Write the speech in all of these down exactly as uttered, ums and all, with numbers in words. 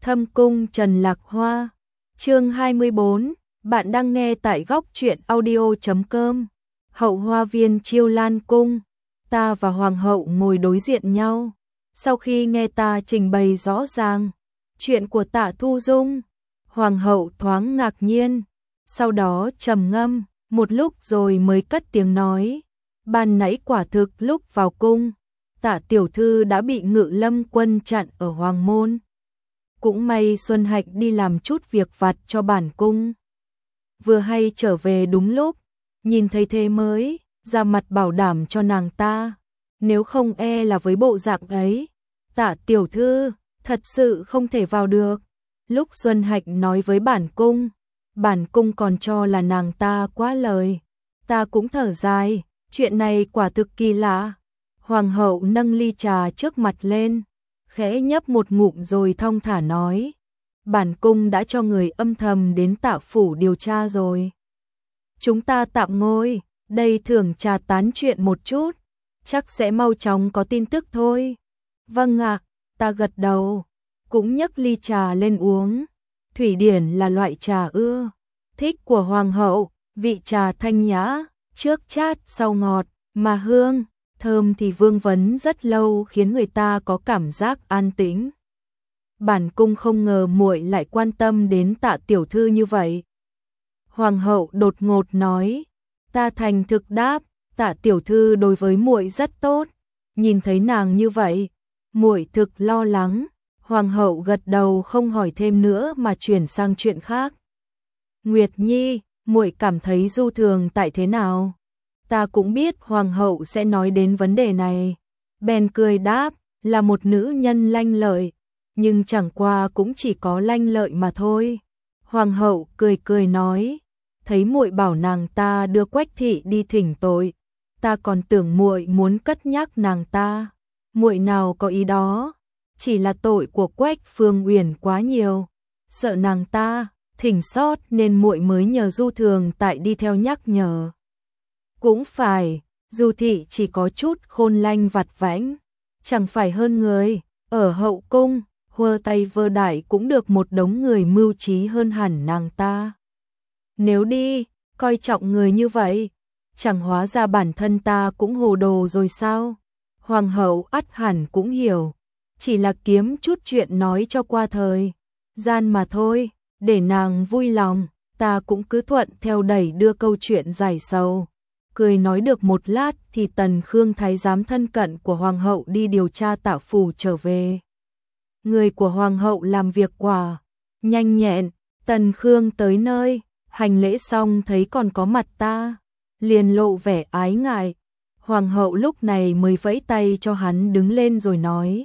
Thâm cung Trần Lạc Hoa. Chương hai mươi bốn, bạn đang nghe tại góc truyện audio chấm com. Hậu hoa viên Chiêu Lan cung, ta và hoàng hậu ngồi đối diện nhau. Sau khi nghe ta trình bày rõ ràng chuyện của Tạ Thu Dung, hoàng hậu thoáng ngạc nhiên, sau đó trầm ngâm một lúc rồi mới cất tiếng nói: ban nãy quả thực lúc vào cung, Tạ tiểu thư đã bị Ngự Lâm quân chặn ở hoàng môn. Cũng may Xuân Hạnh đi làm chút việc vặt cho bản cung, vừa hay trở về đúng lúc, nhìn thấy thế mới ra mặt bảo đảm cho nàng ta, nếu không e là với bộ dạng ấy, Tạ tiểu thư thật sự không thể vào được. Lúc Xuân Hạnh nói với bản cung, bản cung còn cho là nàng ta quá lời, ta cũng thở dài, chuyện này quả thực kỳ lạ. Hoàng hậu nâng ly trà trước mặt lên, khẽ nhấp một ngụm rồi thong thả nói: bản cung đã cho người âm thầm đến Tạ phủ điều tra rồi. Chúng ta tạm ngồi, đây thưởng trà tán chuyện một chút, chắc sẽ mau chóng có tin tức thôi. Vâng ạ, ta gật đầu, cũng nhấc ly trà lên uống. Thủy Điển là loại trà ưa thích của hoàng hậu, vị trà thanh nhã, trước chát sau ngọt, mà hương, thơm thì vương vấn rất lâu, khiến người ta có cảm giác an tĩnh. Bản cung không ngờ muội lại quan tâm đến Tạ tiểu thư như vậy. Hoàng hậu đột ngột nói. Ta thành thực đáp, Tạ tiểu thư đối với muội rất tốt, nhìn thấy nàng như vậy, muội thực lo lắng. Hoàng hậu gật đầu không hỏi thêm nữa mà chuyển sang chuyện khác. Nguyệt Nhi, muội cảm thấy Du Thường tại thế nào? Ta cũng biết hoàng hậu sẽ nói đến vấn đề này, bèn cười đáp, là một nữ nhân lanh lợi, nhưng chẳng qua cũng chỉ có lanh lợi mà thôi. Hoàng hậu cười cười nói, thấy muội bảo nàng ta đưa Quách thị đi thỉnh tội, ta còn tưởng muội muốn cất nhắc nàng ta. Muội nào có ý đó, chỉ là tội của Quách Phương Uyển quá nhiều, sợ nàng ta thỉnh sót nên muội mới nhờ Du Thường tại đi theo nhắc nhở. Cũng phải, Du thị chỉ có chút khôn lanh vặt vãnh, chẳng phải hơn người, ở hậu cung, huơ tay vơ đại cũng được một đống người mưu trí hơn hẳn nàng ta. Nếu đi, coi trọng người như vậy, chẳng hóa ra bản thân ta cũng hồ đồ rồi sao? Hoàng hậu ắt hẳn cũng hiểu, chỉ là kiếm chút chuyện nói cho qua thời gian mà thôi, để nàng vui lòng, ta cũng cứ thuận theo đẩy đưa câu chuyện giải sầu. Cười nói được một lát thì Tần Khương thái giám thân cận của hoàng hậu đi điều tra Tạ phủ trở về. Người của hoàng hậu làm việc quả nhanh nhẹn, Tần Khương tới nơi, hành lễ xong thấy còn có mặt ta, liền lộ vẻ ái ngại. Hoàng hậu lúc này mới vẫy tay cho hắn đứng lên rồi nói: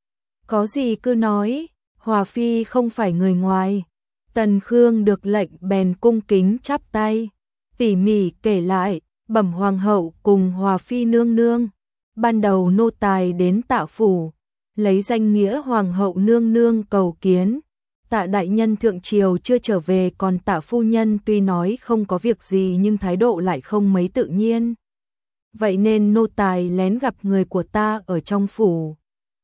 có gì cứ nói, Hòa phi không phải người ngoài. Tần Khương được lệnh bèn cung kính chắp tay, tỉ mỉ kể lại, bẩm hoàng hậu cùng Hòa phi nương nương, ban đầu nô tài đến Tạ phủ, lấy danh nghĩa hoàng hậu nương nương cầu kiến. Tạ đại nhân thượng triều chưa trở về, còn Tạ phu nhân tuy nói không có việc gì nhưng thái độ lại không mấy tự nhiên. Vậy nên nô tài lén gặp người của ta ở trong phủ.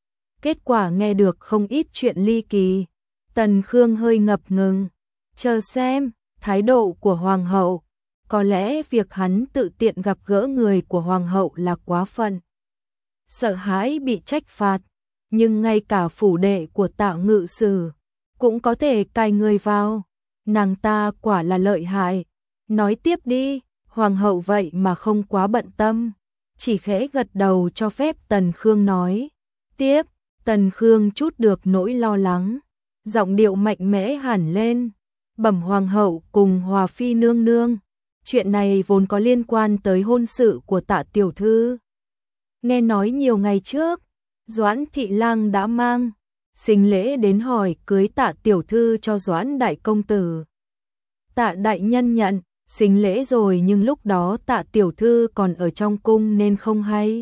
Kết quả nghe được không ít chuyện ly kỳ. Tần Khương hơi ngập ngừng, chờ xem thái độ của hoàng hậu, có lẽ việc hắn tự tiện gặp gỡ người của hoàng hậu là quá phận. Sợ hãi bị trách phạt, nhưng ngay cả phủ đệ của Tạ ngự sử cũng có thể cài người vào, nàng ta quả là lợi hại. Nói tiếp đi. Hoàng hậu vậy mà không quá bận tâm, chỉ khẽ gật đầu cho phép Tần Khương nói tiếp. Tần Khương chút được nỗi lo lắng, giọng điệu mạnh mẽ hẳn lên, bẩm hoàng hậu cùng Hòa phi nương nương, chuyện này vốn có liên quan tới hôn sự của Tạ tiểu thư. Nghe nói nhiều ngày trước, Doãn thị lang đã mang sính lễ đến hỏi cưới Tạ tiểu thư cho Doãn đại công tử. Tạ đại nhân nhận sính lễ rồi, nhưng lúc đó Tạ tiểu thư còn ở trong cung nên không hay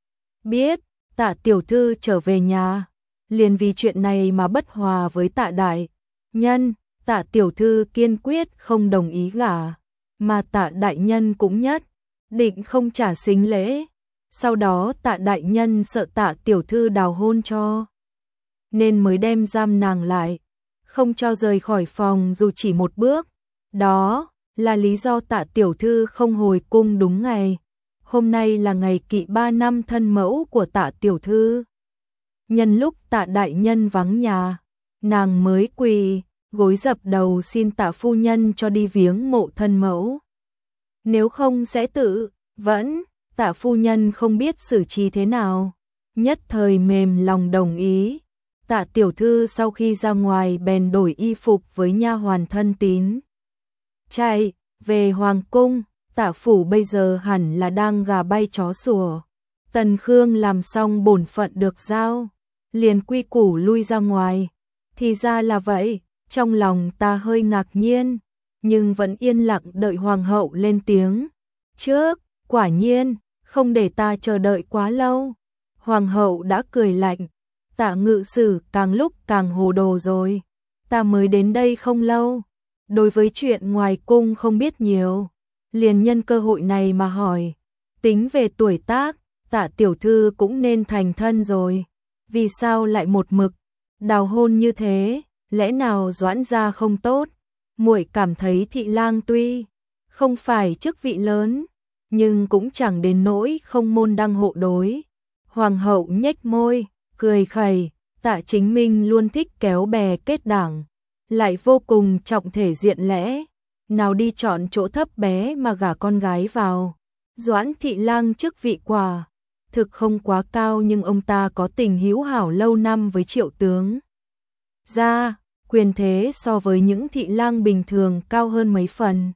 biết. Tạ tiểu thư trở về nhà, liền vì chuyện này mà bất hòa với Tạ đại nhân. Tạ tiểu thư kiên quyết không đồng ý gả, mà Tạ đại nhân cũng nhất định không trả sính lễ. Sau đó Tạ đại nhân sợ Tạ tiểu thư đào hôn cho, nên mới đem giam nàng lại. không cho rời khỏi phòng dù chỉ một bước. Đó là lý do Tạ tiểu thư không hồi cung đúng ngày. Hôm nay là ngày kỵ ba năm thân mẫu của Tạ tiểu thư. Nhân lúc Tạ đại nhân vắng nhà, nàng mới quỳ gối dập đầu xin Tạ phu nhân cho đi viếng mộ thân mẫu. Nếu không sẽ tự vẫn, Tạ phu nhân không biết xử trí thế nào, nhất thời mềm lòng đồng ý. Tạ tiểu thư sau khi ra ngoài bèn đổi y phục với nha hoàn thân tín, chạy về hoàng cung. Tạ phủ bây giờ hẳn là đang gà bay chó sủa. Tần Khương làm xong bổn phận được giao, liền quy củ lui ra ngoài. Thì ra là vậy, trong lòng ta hơi ngạc nhiên, nhưng vẫn yên lặng đợi hoàng hậu lên tiếng. Trước, quả nhiên, không để ta chờ đợi quá lâu. Hoàng hậu đã cười lạnh, Tạ ngự sử càng lúc càng hồ đồ rồi. Ta mới đến đây không lâu, đối với chuyện ngoài cung không biết nhiều, liền nhân cơ hội này mà hỏi. Tính về tuổi tác, Tạ tiểu thư cũng nên thành thân rồi, vì sao lại một mực đào hôn như thế? Lẽ nào Doãn gia không tốt? Muội cảm thấy Thị lang tuy không phải chức vị lớn, nhưng cũng chẳng đến nỗi không môn đăng hộ đối. Hoàng hậu nhếch môi, cười khẩy. Tạ Chính Minh luôn thích kéo bè kết đảng, lại vô cùng trọng thể diện lẽ, nào đi chọn chỗ thấp bé mà gả con gái vào. Doãn Thị lang chức vị quả thực không quá cao, nhưng ông ta có tình hữu hảo lâu năm với Triệu tướng gia, quyền thế so với những thị lang bình thường cao hơn mấy phần.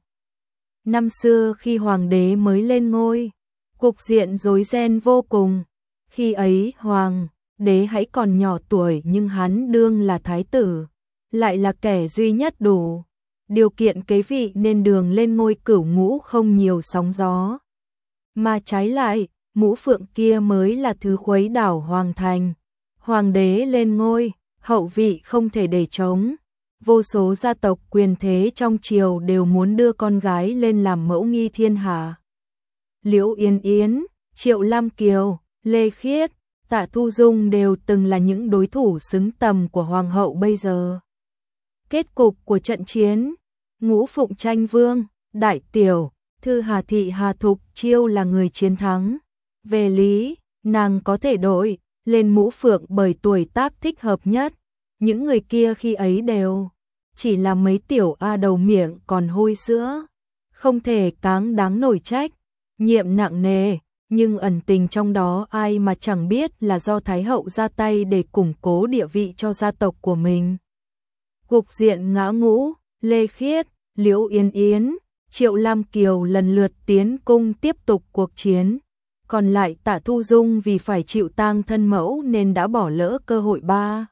Năm xưa khi hoàng đế mới lên ngôi, cục diện rối ren vô cùng. Khi ấy hoàng đế hãy còn nhỏ tuổi, nhưng hắn đương là thái tử, lại là kẻ duy nhất đủ điều kiện kế vị, nên đường lên ngôi cửu ngũ không nhiều sóng gió. Mà trái lại, Mũ Phượng kia mới là thứ khuấy đảo hoàng thành. Hoàng đế lên ngôi, hậu vị không thể để trống. Vô số gia tộc quyền thế trong triều đều muốn đưa con gái lên làm mẫu nghi thiên hạ. Liễu Yên Yến, Triệu Lam Kiều, Lê Khiết, Tạ Thu Dung đều từng là những đối thủ xứng tầm của hoàng hậu bây giờ. Kết cục của trận chiến, Ngũ Phụng tranh vương, Đại Tiểu Thư Hà Thị Hà Thục Chiêu là người chiến thắng. Về lý, nàng có thể đổi lên Mũ Phượng bởi tuổi tác thích hợp nhất. Những người kia khi ấy đều chỉ là mấy tiểu a đầu miệng còn hôi sữa, không thể cáng đáng nổi trách. Nhiệm nặng nề, nhưng ẩn tình trong đó ai mà chẳng biết là do Thái hậu ra tay để củng cố địa vị cho gia tộc của mình. Cục diện ngã ngũ, Lê Khiết, Liễu Yên Yến, Triệu Lam Kiều lần lượt tiến cung tiếp tục cuộc chiến. Còn lại Tạ Thu Dung vì phải chịu tang thân mẫu nên đã bỏ lỡ cơ hội ba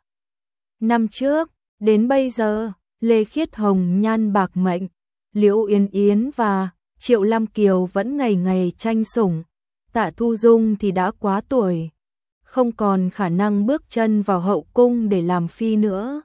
năm trước. Đến bây giờ, Lê Khiết hồng nhan bạc mệnh, Liễu Yên Yến và Triệu Lam Kiều vẫn ngày ngày tranh sủng. Tạ Thu Dung thì đã quá tuổi, không còn khả năng bước chân vào hậu cung để làm phi nữa.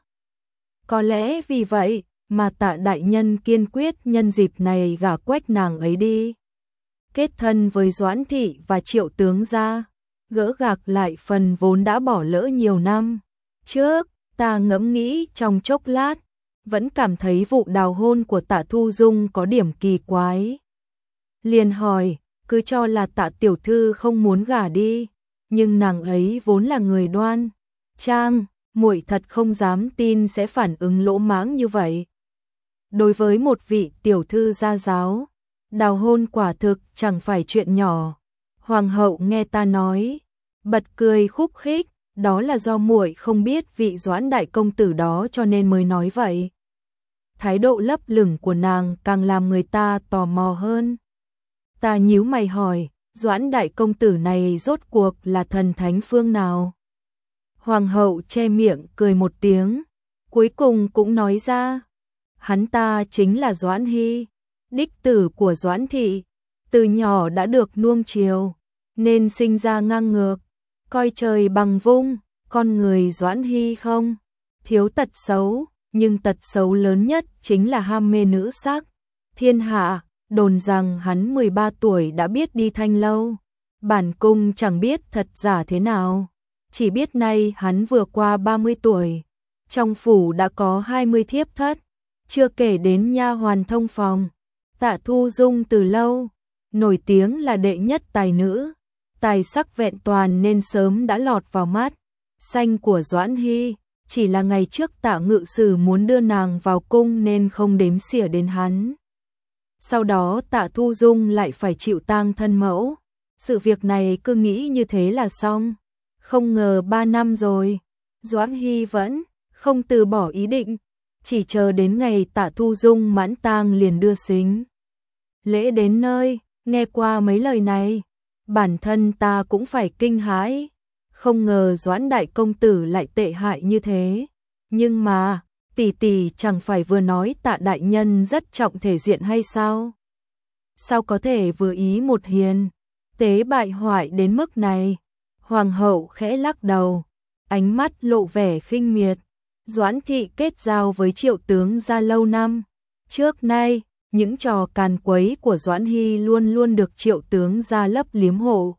Có lẽ vì vậy mà Tạ đại nhân kiên quyết nhân dịp này gả quách nàng ấy đi. Kết thân với Doãn Thị và Triệu tướng gia, gỡ gạc lại phần vốn đã bỏ lỡ nhiều năm. Trước, ta ngẫm nghĩ trong chốc lát, vẫn cảm thấy vụ đào hôn của Tạ Thu Dung có điểm kỳ quái. Liền hỏi, cứ cho là Tạ tiểu thư không muốn gả đi, nhưng nàng ấy vốn là người đoan trang, muội thật không dám tin sẽ phản ứng lỗ mãng như vậy. Đối với một vị tiểu thư gia giáo, đào hôn quả thực chẳng phải chuyện nhỏ. Hoàng hậu nghe ta nói, bật cười khúc khích, đó là do muội không biết vị Doãn đại công tử đó cho nên mới nói vậy. Thái độ lấp lửng của nàng càng làm người ta tò mò hơn. Ta nhíu mày hỏi, Doãn đại công tử này rốt cuộc là thần thánh phương nào? Hoàng hậu che miệng cười một tiếng, cuối cùng cũng nói ra, hắn ta chính là Doãn Hy, đích tử của Doãn Thị, từ nhỏ đã được nuông chiều, nên sinh ra ngang ngược, coi trời bằng vung. Con người Doãn Hy không thiếu tật xấu, nhưng tật xấu lớn nhất chính là ham mê nữ sắc. Thiên hạ đồn rằng hắn mười ba tuổi đã biết đi thanh lâu, bản cung chẳng biết thật giả thế nào, chỉ biết nay hắn vừa qua ba mươi tuổi, Trong phủ đã có hai mươi thiếp thất, chưa kể đến nha hoàn thông phòng. Tạ Thu Dung từ lâu nổi tiếng là đệ nhất tài nữ, tài sắc vẹn toàn nên sớm đã lọt vào mắt xanh của Doãn Hy, chỉ là ngày trước Tạ Ngự Sử muốn đưa nàng vào cung nên không đếm xỉa đến hắn. Sau đó Tạ Thu Dung lại phải chịu tang thân mẫu, sự việc này cứ nghĩ như thế là xong, không ngờ ba năm rồi, Doãn Hy vẫn không từ bỏ ý định, chỉ chờ đến ngày Tạ Thu Dung mãn tang liền đưa sính lễ đến nơi. Nghe qua mấy lời này, bản thân ta cũng phải kinh hãi, không ngờ Doãn đại công tử lại tệ hại như thế. Nhưng mà, tỷ tỷ chẳng phải vừa nói Tạ đại nhân rất trọng thể diện hay sao? Sao có thể vừa ý một hiền tế bại hoại đến mức này? Hoàng hậu khẽ lắc đầu, ánh mắt lộ vẻ khinh miệt. Doãn thị kết giao với Triệu tướng gia lâu năm, trước nay những trò càn quấy của Doãn Hy luôn luôn được Triệu tướng gia lấp liếm hộ.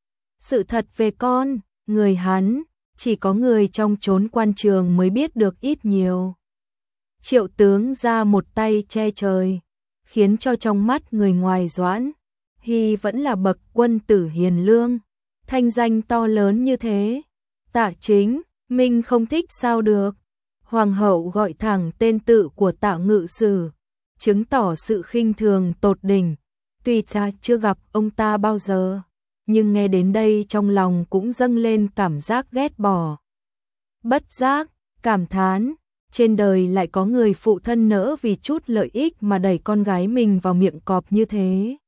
Sự thật về con, người hắn, chỉ có người trong chốn quan trường mới biết được ít nhiều. Triệu tướng gia một tay che trời, khiến cho trong mắt người ngoài Doãn Hy vẫn là bậc quân tử hiền lương, thanh danh to lớn như thế. Tạ Chính Minh không thích sao được. Hoàng hậu gọi thẳng tên tự của Tạ Ngự Sử, chứng tỏ sự khinh thường tột đỉnh. Tuy ta chưa gặp ông ta bao giờ, nhưng nghe đến đây trong lòng cũng dâng lên cảm giác ghét bỏ. Bất giác, cảm thán, trên đời lại có người phụ thân nỡ vì chút lợi ích mà đẩy con gái mình vào miệng cọp như thế.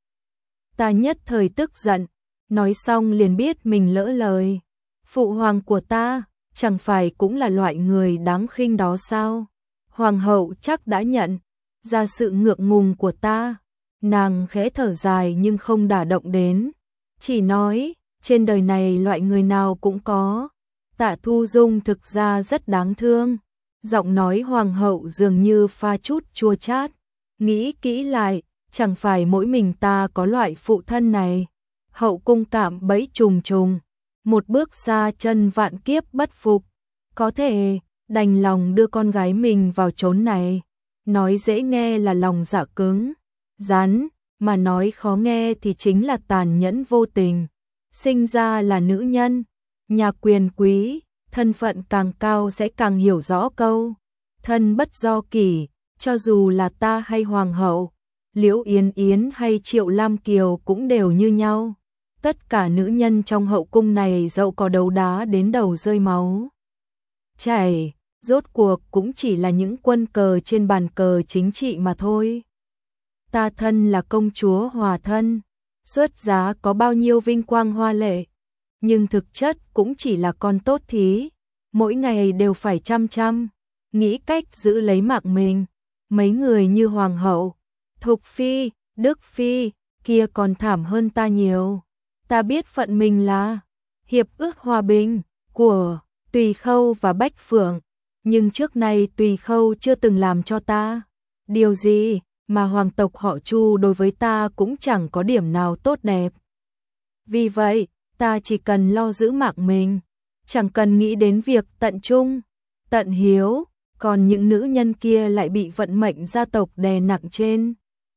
Ta nhất thời tức giận, nói xong liền biết mình lỡ lời. Phụ hoàng của ta, chẳng phải cũng là loại người đáng khinh đó sao? Hoàng hậu chắc đã nhận ra sự ngượng ngùng của ta. Nàng khẽ thở dài nhưng không đả động đến, chỉ nói, trên đời này loại người nào cũng có. Tạ Thu Dung thực ra rất đáng thương. Giọng nói hoàng hậu dường như pha chút chua chát. Nghĩ kỹ lại, chẳng phải mỗi mình ta có loại phụ thân này. Hậu cung cạm bẫy trùng trùng, một bước xa chân vạn kiếp bất phục. Có thể đành lòng đưa con gái mình vào chốn này. Nói dễ nghe là lòng dạ cứng rắn, mà nói khó nghe thì chính là tàn nhẫn vô tình. Sinh ra là nữ nhân, nhà quyền quý, thân phận càng cao sẽ càng hiểu rõ câu thân bất do kỷ. Cho dù là ta hay hoàng hậu, Liễu Yến Yến hay Triệu Lam Kiều cũng đều như nhau. Tất cả nữ nhân trong hậu cung này dẫu có đấu đá đến đầu rơi máu chảy, rốt cuộc cũng chỉ là những quân cờ trên bàn cờ chính trị mà thôi. Ta thân là công chúa Hòa Thân, xuất giá có bao nhiêu vinh quang hoa lệ, nhưng thực chất cũng chỉ là con tốt thí, mỗi ngày đều phải chăm chăm nghĩ cách giữ lấy mạng mình. Mấy người như hoàng hậu, Thục phi, Đức phi kia còn thảm hơn ta nhiều. Ta biết phận mình là hiệp ước hòa bình của Tùy Khâu và Bách Phượng, nhưng trước nay Tùy Khâu chưa từng làm cho ta điều gì, mà hoàng tộc họ Chu đối với ta cũng chẳng có điểm nào tốt đẹp. Vì vậy, ta chỉ cần lo giữ mạng mình, chẳng cần nghĩ đến việc tận trung, tận hiếu, còn những nữ nhân kia lại bị vận mệnh gia tộc đè nặng trên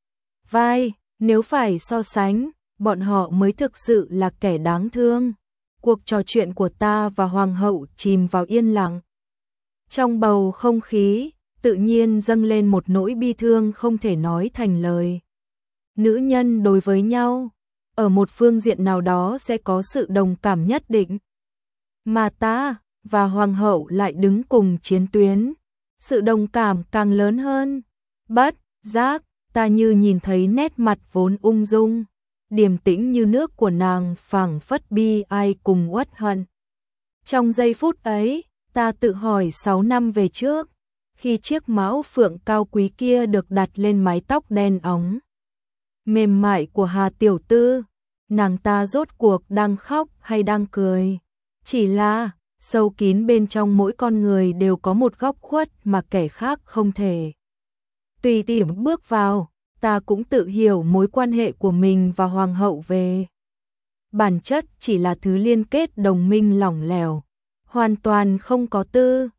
vai. Nếu phải so sánh, bọn họ mới thực sự là kẻ đáng thương. Cuộc trò chuyện của ta và hoàng hậu chìm vào yên lặng. Trong bầu không khí, tự nhiên dâng lên một nỗi bi thương không thể nói thành lời. Nữ nhân đối với nhau, ở một phương diện nào đó sẽ có sự đồng cảm nhất định. Mà ta và hoàng hậu lại đứng cùng chiến tuyến, sự đồng cảm càng lớn hơn. Bất giác, ta như nhìn thấy nét mặt vốn ung dung, điềm tĩnh như nước của nàng phảng phất bi ai cùng uất hận. Trong giây phút ấy, ta tự hỏi sáu năm về trước, khi chiếc mão phượng cao quý kia được đặt lên mái tóc đen óng mềm mại của Hà tiểu tư, nàng ta rốt cuộc đang khóc hay đang cười? Chỉ là sâu kín bên trong mỗi con người đều có một góc khuất mà kẻ khác không thể tùy tiện bước vào. Ta cũng tự hiểu mối quan hệ của mình và hoàng hậu về bản chất chỉ là thứ liên kết đồng minh lỏng lẻo, hoàn toàn không có tư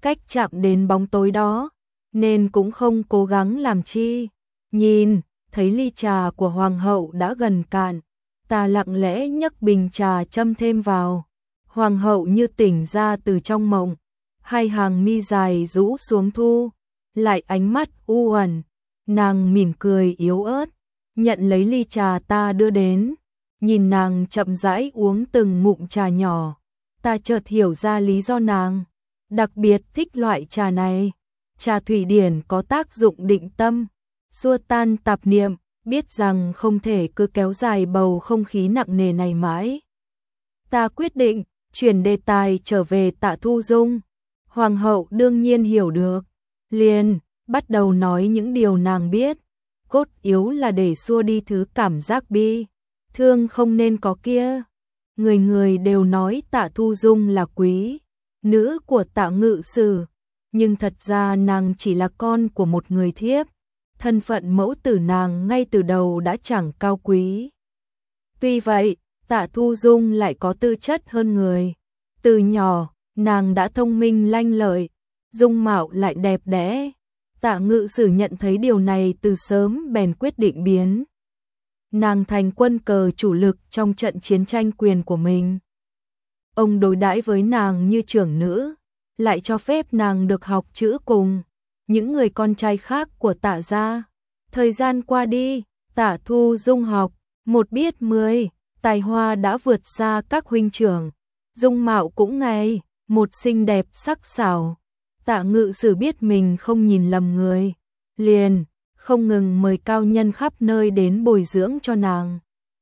cách chạm đến bóng tối đó, nên cũng không cố gắng làm chi. Nhìn, thấy ly trà của hoàng hậu đã gần cạn, ta lặng lẽ nhấc bình trà châm thêm vào. Hoàng hậu như tỉnh ra từ trong mộng, hai hàng mi dài rũ xuống thu, lại ánh mắt u uẩn, nàng mỉm cười yếu ớt, nhận lấy ly trà ta đưa đến, nhìn nàng chậm rãi uống từng ngụm trà nhỏ, ta chợt hiểu ra lý do nàng đặc biệt thích loại trà này. Trà thủy điển có tác dụng định tâm, xua tan tạp niệm, biết rằng không thể cứ kéo dài bầu không khí nặng nề này mãi. Ta quyết định chuyển đề tài trở về Tạ Thu Dung. Hoàng hậu đương nhiên hiểu được, liền bắt đầu nói những điều nàng biết, cốt yếu là để xua đi thứ cảm giác bi thương không nên có kia. Người người đều nói Tạ Thu Dung là quý nữ của Tạ Ngự Sử, nhưng thật ra nàng chỉ là con của một người thiếp, thân phận mẫu tử nàng ngay từ đầu đã chẳng cao quý. Tuy vậy, Tạ Thu Dung lại có tư chất hơn người. Từ nhỏ, nàng đã thông minh lanh lợi, dung mạo lại đẹp đẽ. Tạ Ngự Sử nhận thấy điều này từ sớm bèn quyết định biến nàng thành quân cờ chủ lực trong trận chiến tranh quyền của mình. Ông đối đãi với nàng như trưởng nữ, lại cho phép nàng được học chữ cùng những người con trai khác của Tạ gia. Thời gian qua đi, Tạ Thu Dung học một biết mười, tài hoa đã vượt xa các huynh trưởng, dung mạo cũng ngày một xinh đẹp sắc sảo. Tạ Ngự Sử biết mình không nhìn lầm người, liền không ngừng mời cao nhân khắp nơi đến bồi dưỡng cho nàng.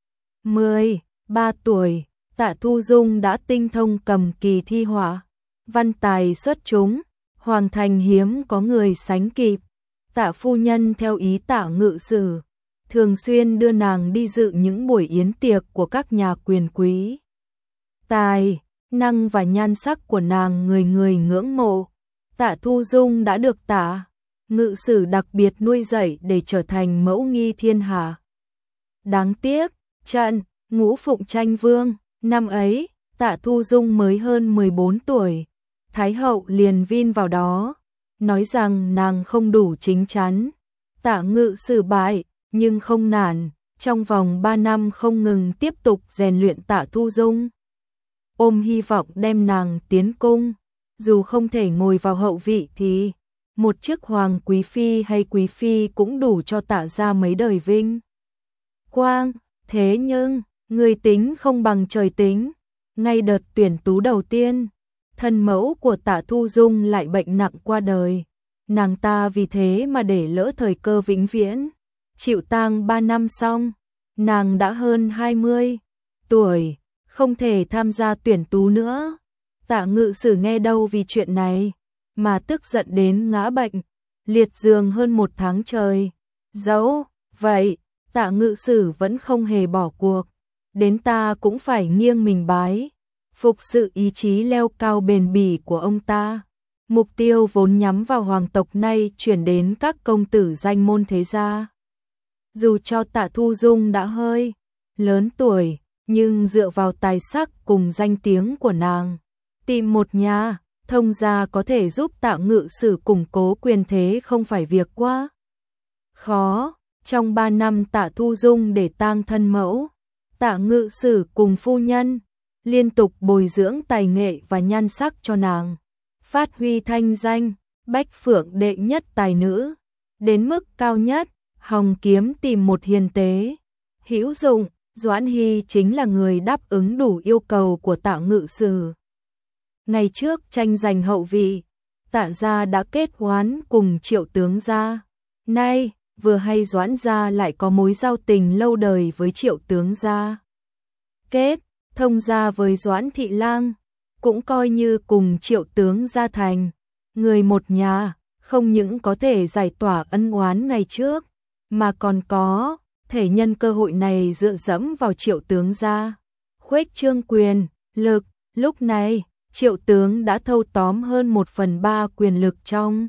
mười ba tuổi, Tạ Thu Dung đã tinh thông cầm kỳ thi họa, văn tài xuất chúng, hoàng thành hiếm có người sánh kịp. Tạ phu nhân theo ý Tạ Ngự Sử, thường xuyên đưa nàng đi dự những buổi yến tiệc của các nhà quyền quý. Tài năng và nhan sắc của nàng người người ngưỡng mộ. Tạ Thu Dung đã được Tạ Ngự Sử đặc biệt nuôi dạy để trở thành mẫu nghi thiên hạ. Đáng tiếc, trận Ngũ Phụng tranh vương, năm ấy, Tạ Thu Dung mới hơn mười bốn tuổi, Thái hậu liền vin vào đó, nói rằng nàng không đủ chín chắn. Tạ Ngự Sử bại, nhưng không nản, trong vòng ba năm không ngừng tiếp tục rèn luyện Tạ Thu Dung, ôm hy vọng đem nàng tiến cung. Dù không thể ngồi vào hậu vị thì một chiếc hoàng quý phi hay quý phi cũng đủ cho Tạ gia mấy đời vinh quang. Thế nhưng, người tính không bằng trời tính. Ngay đợt tuyển tú đầu tiên, thân mẫu của Tạ Thu Dung lại bệnh nặng qua đời. Nàng ta vì thế mà để lỡ thời cơ vĩnh viễn. Chịu tang ba năm xong, nàng đã hơn hai mươi tuổi, không thể tham gia tuyển tú nữa. Tạ Ngự Sử nghe đâu vì chuyện này, mà tức giận đến ngã bệnh, liệt giường hơn một tháng trời. Dẫu vậy, Tạ Ngự Sử vẫn không hề bỏ cuộc, đến ta cũng phải nghiêng mình bái, phục sự ý chí leo cao bền bỉ của ông ta. Mục tiêu vốn nhắm vào hoàng tộc nay chuyển đến các công tử danh môn thế gia. Dù cho Tạ Thu Dung đã hơi lớn tuổi, nhưng dựa vào tài sắc cùng danh tiếng của nàng, tìm một nhà thông gia có thể giúp Tạ Ngự Sử củng cố quyền thế không phải việc quá khó. Trong ba năm Tạ Thu Dung để tang thân mẫu, Tạ Ngự Sử cùng phu nhân liên tục bồi dưỡng tài nghệ và nhan sắc cho nàng, phát huy thanh danh bách phượng đệ nhất tài nữ đến mức cao nhất. Hồng Kiếm tìm một hiền tế hữu dụng, Doãn Hy chính là người đáp ứng đủ yêu cầu của Tạ Ngự Sử. Ngày trước tranh giành hậu vị, Tạ gia đã kết oán cùng Triệu tướng gia. Nay, vừa hay Doãn gia lại có mối giao tình lâu đời với Triệu tướng gia. Kết thông gia với Doãn thị lang, cũng coi như cùng Triệu tướng gia thành người một nhà, không những có thể giải tỏa ân oán ngày trước, mà còn có thể nhân cơ hội này dựa dẫm vào Triệu tướng gia, khuếch trương quyền lực. Lúc này, Triệu tướng đã thâu tóm hơn một phần ba quyền lực trong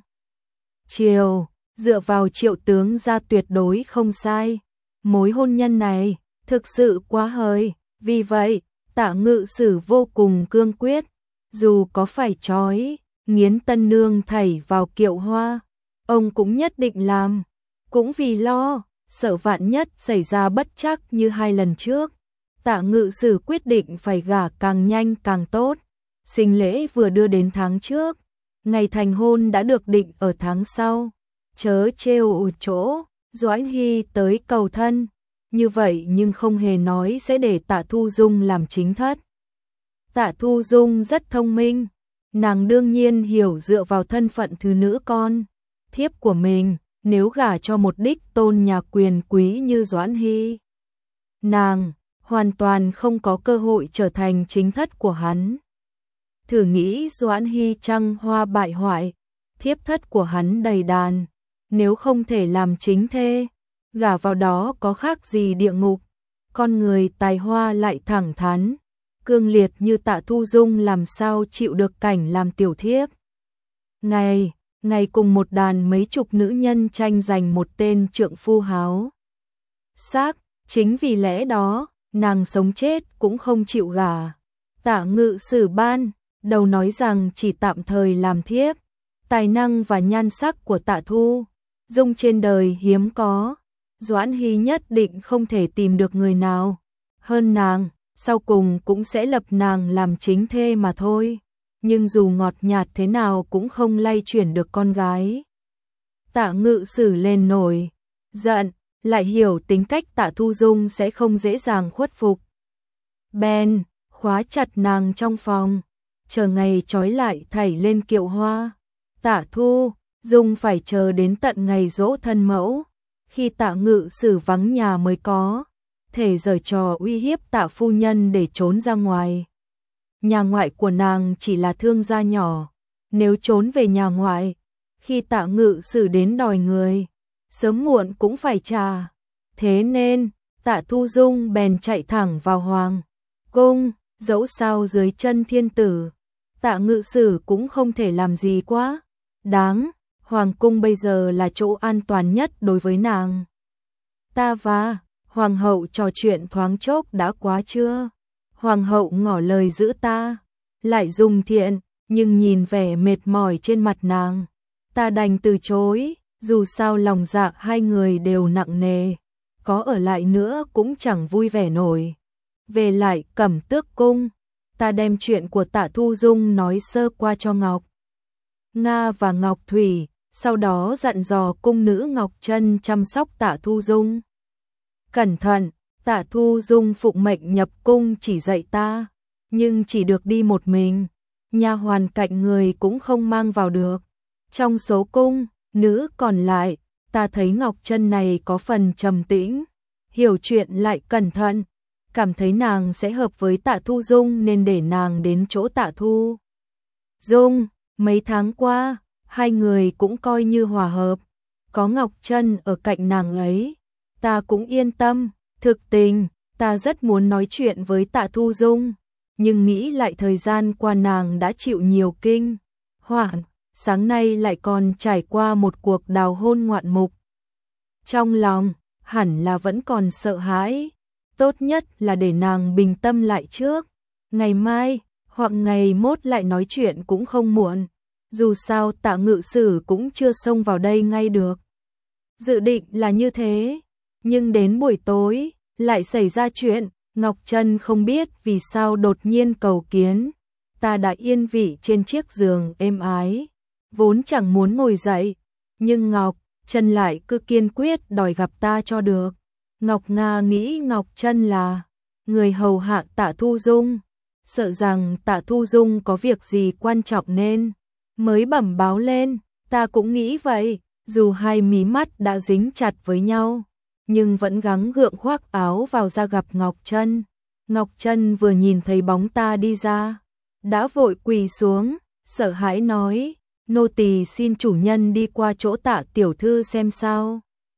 triều, dựa vào Triệu tướng gia tuyệt đối không sai. Mối hôn nhân này thực sự quá hời, vì vậy Tạ Ngự Sử vô cùng cương quyết, dù có phải trói nghiến tân nương thảy vào kiệu hoa, ông cũng nhất định làm, cũng vì lo, sợ vạn nhất xảy ra bất trắc như hai lần trước. Tạ Ngự Sử quyết định phải gả càng nhanh càng tốt, sinh lễ vừa đưa đến tháng trước, ngày thành hôn đã được định ở tháng sau, chớ trêu chỗ, Doãn Hy tới cầu thân, như vậy nhưng không hề nói sẽ để Tạ Thu Dung làm chính thất. Tạ Thu Dung rất thông minh, nàng đương nhiên hiểu dựa vào thân phận thứ nữ con, thiếp của mình, nếu gả cho một đích tôn nhà quyền quý như Doãn Hy, nàng hoàn toàn không có cơ hội trở thành chính thất của hắn. Thử nghĩ Doãn Hy trăng hoa bại hoại, thiếp thất của hắn đầy đàn, nếu không thể làm chính thê, gả vào đó có khác gì địa ngục, con người tài hoa lại thẳng thắn, cương liệt như Tạ Thu Dung làm sao chịu được cảnh làm tiểu thiếp. Ngày, ngày cùng một đàn mấy chục nữ nhân tranh giành một tên trượng phu háo sắc, chính vì lẽ đó, nàng sống chết cũng không chịu gả. Tạ Ngự Sử ban đầu nói rằng chỉ tạm thời làm thiếp, tài năng và nhan sắc của Tạ Thu Dung trên đời hiếm có, Doãn Hy nhất định không thể tìm được người nào hơn nàng, sau cùng cũng sẽ lập nàng làm chính thê mà thôi, nhưng dù ngọt nhạt thế nào cũng không lay chuyển được con gái. Tạ Ngự Sử lên nổi giận, lại hiểu tính cách Tạ Thu Dung sẽ không dễ dàng khuất phục. Bèn khóa chặt nàng trong phòng, chờ ngày trói lại thảy lên kiệu hoa. Tạ Thu Dung phải chờ đến tận ngày giỗ thân mẫu, khi Tạ Ngự Sử vắng nhà mới có thể giở trò uy hiếp Tạ phu nhân để trốn ra ngoài. Nhà ngoại của nàng chỉ là thương gia nhỏ, nếu trốn về nhà ngoại, khi Tạ Ngự Sử đến đòi người, sớm muộn cũng phải trả. Thế nên, Tạ Thu Dung bèn chạy thẳng vào hoàng cung, dẫu sao dưới chân thiên tử, Tạ Ngự Sử cũng không thể làm gì quá đáng, hoàng cung bây giờ là chỗ an toàn nhất đối với nàng. Ta và hoàng hậu trò chuyện thoáng chốc đã quá chưa? Hoàng hậu ngỏ lời giữ ta, lại dùng thiện, nhưng nhìn vẻ mệt mỏi trên mặt nàng, ta đành từ chối, dù sao lòng dạ hai người đều nặng nề, có ở lại nữa cũng chẳng vui vẻ nổi. Về lại Cẩm Tước cung, ta đem chuyện của Tạ Thu Dung nói sơ qua cho Ngọc Nga và Ngọc Thủy, sau đó dặn dò cung nữ Ngọc Trân chăm sóc Tạ Thu Dung. Cẩn thận, Tạ Thu Dung phụng mệnh nhập cung chỉ dạy ta, nhưng chỉ được đi một mình, nha hoàn cạnh người cũng không mang vào được. Trong số cung nữ còn lại, ta thấy Ngọc Trân này có phần trầm tĩnh, hiểu chuyện lại cẩn thận, cảm thấy nàng sẽ hợp với Tạ Thu Dung nên để nàng đến chỗ Tạ Thu Dung. Mấy tháng qua, hai người cũng coi như hòa hợp, có Ngọc Trân ở cạnh nàng ấy, ta cũng yên tâm. Thực tình, ta rất muốn nói chuyện với Tạ Thu Dung, nhưng nghĩ lại thời gian qua nàng đã chịu nhiều kinh hoảng, sáng nay lại còn trải qua một cuộc đào hôn ngoạn mục. Trong lòng, hẳn là vẫn còn sợ hãi, tốt nhất là để nàng bình tâm lại trước, ngày mai, hoặc ngày mốt lại nói chuyện cũng không muộn, dù sao Tạ Ngự Sử cũng chưa xông vào đây ngay được. Dự định là như thế, nhưng đến buổi tối, lại xảy ra chuyện, Ngọc Trân không biết vì sao đột nhiên cầu kiến, ta đã yên vị trên chiếc giường êm ái, vốn chẳng muốn ngồi dậy, nhưng Ngọc Trân lại cứ kiên quyết đòi gặp ta cho được. Ngọc Nga nghĩ Ngọc Trân là người hầu hạ Tạ Thu Dung, sợ rằng Tạ Thu Dung có việc gì quan trọng nên mới bẩm báo lên, ta cũng nghĩ vậy, dù hai mí mắt đã dính chặt với nhau, nhưng vẫn gắng gượng khoác áo vào ra gặp Ngọc Trân. Ngọc Trân vừa nhìn thấy bóng ta đi ra, đã vội quỳ xuống, sợ hãi nói, nô tỳ xin chủ nhân đi qua chỗ Tạ tiểu thư xem sao.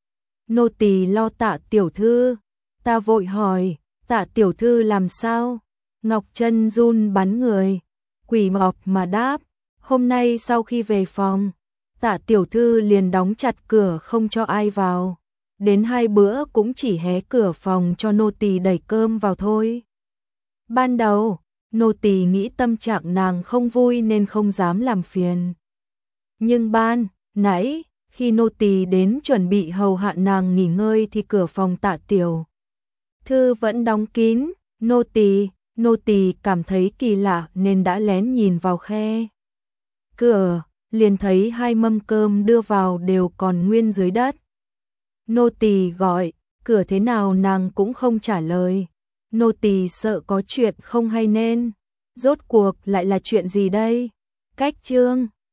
Nô tỳ lo Tạ tiểu thư. Ta vội hỏi, Tạ tiểu thư làm sao? Ngọc Trân run bắn người, quỳ mọp mà đáp, hôm nay sau khi về phòng, Tạ tiểu thư liền đóng chặt cửa không cho ai vào, đến hai bữa cũng chỉ hé cửa phòng cho nô tỳ đẩy cơm vào thôi. Ban đầu, nô tỳ nghĩ tâm trạng nàng không vui nên không dám làm phiền. Nhưng ban nãy, khi nô tỳ đến chuẩn bị hầu hạ nàng nghỉ ngơi thì cửa phòng Tạ tiểu thư vẫn đóng kín, nô tỳ, nô tỳ cảm thấy kỳ lạ nên đã lén nhìn vào khe cửa, liền thấy hai mâm cơm đưa vào đều còn nguyên dưới đất. Nô tỳ gọi, cửa thế nào nàng cũng không trả lời. Nô tỳ sợ có chuyện không hay nên, rốt cuộc lại là chuyện gì đây? Cách chương